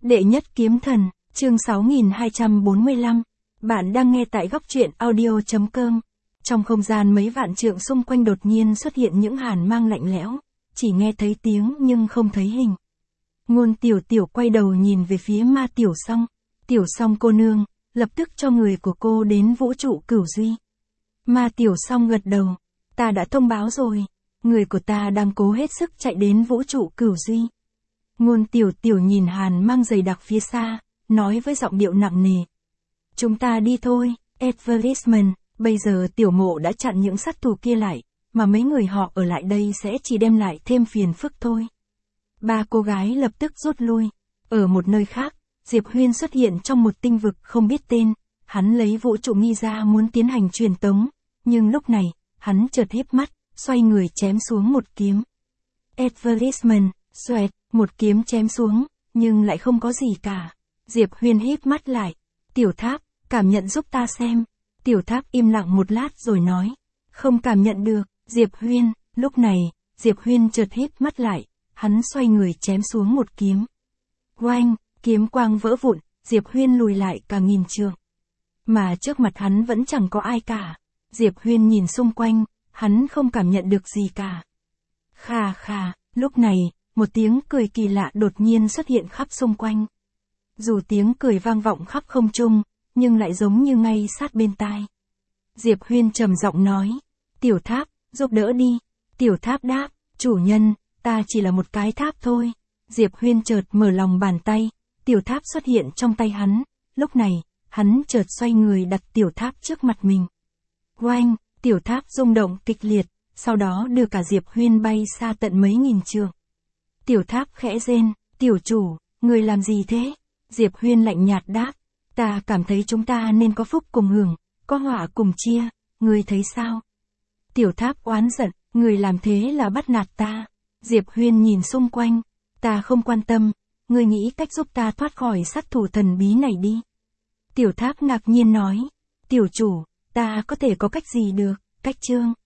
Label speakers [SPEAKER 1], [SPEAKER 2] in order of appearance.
[SPEAKER 1] Đệ nhất kiếm thần, chương 6245. Bạn đang nghe tại góc truyện audio.com. Trong không gian mấy vạn trượng xung quanh đột nhiên xuất hiện những hàn mang lạnh lẽo, chỉ nghe thấy tiếng nhưng không thấy hình. Ngôn Tiểu Tiểu quay đầu nhìn về phía Ma Tiểu Song. Tiểu Song cô nương, lập tức cho người của cô đến vũ trụ Cửu Duy. Ma Tiểu Song gật đầu. Ta đã thông báo rồi. Người của ta đang cố hết sức chạy đến vũ trụ Cửu Duy. Ngôn Tiểu Tiểu nhìn hàn mang dày đặc phía xa, nói với giọng điệu nặng nề. Chúng ta đi thôi, Advertisement, bây giờ Tiểu Mộ đã chặn những sát thủ kia lại, mà mấy người họ ở lại đây sẽ chỉ đem lại thêm phiền phức thôi. Ba cô gái lập tức rút lui. Ở một nơi khác, Diệp Huyên xuất hiện trong một tinh vực không biết tên, hắn lấy vũ trụ nghi ra muốn tiến hành truyền tống, nhưng lúc này, hắn chợt híp mắt, xoay người chém xuống một kiếm. Advertisement, xoẹt, một kiếm chém xuống, nhưng lại không có gì cả. Diệp Huyên híp mắt lại. Tiểu Tháp, cảm nhận giúp ta xem. Tiểu Tháp im lặng một lát rồi nói. Không cảm nhận được, Diệp Huyên. Lúc này, Diệp Huyên chợt híp mắt lại, hắn xoay người chém xuống một kiếm. Oanh, kiếm quang vỡ vụn, Diệp Huyên lùi lại cả nghìn trượng. Mà trước mặt hắn vẫn chẳng có ai cả. Diệp Huyên nhìn xung quanh, hắn không cảm nhận được gì cả. Khà khà, lúc này, một tiếng cười kỳ lạ đột nhiên xuất hiện khắp xung quanh. Dù tiếng cười vang vọng khắp không trung, nhưng lại giống như ngay sát bên tai. Diệp Huyên trầm giọng nói, Tiểu Tháp, giúp đỡ đi. Tiểu Tháp đáp, chủ nhân, ta chỉ là một cái tháp thôi. Diệp Huyên chợt mở lòng bàn tay, Tiểu Tháp xuất hiện trong tay hắn. Lúc này, hắn chợt xoay người đặt Tiểu Tháp trước mặt mình. Oanh, Tiểu Tháp rung động kịch liệt, sau đó đưa cả Diệp Huyên bay xa tận mấy nghìn trượng. Tiểu Tháp khẽ rên, tiểu chủ, người làm gì thế? Diệp Huyên lạnh nhạt đáp, ta cảm thấy chúng ta nên có phúc cùng hưởng, có họa cùng chia, ngươi thấy sao? Tiểu Tháp oán giận, người làm thế là bắt nạt ta. Diệp Huyên nhìn xung quanh, ta không quan tâm, ngươi nghĩ cách giúp ta thoát khỏi sát thủ thần bí này đi. Tiểu Tháp ngạc nhiên nói, tiểu chủ, ta có thể có cách gì được, cách chương.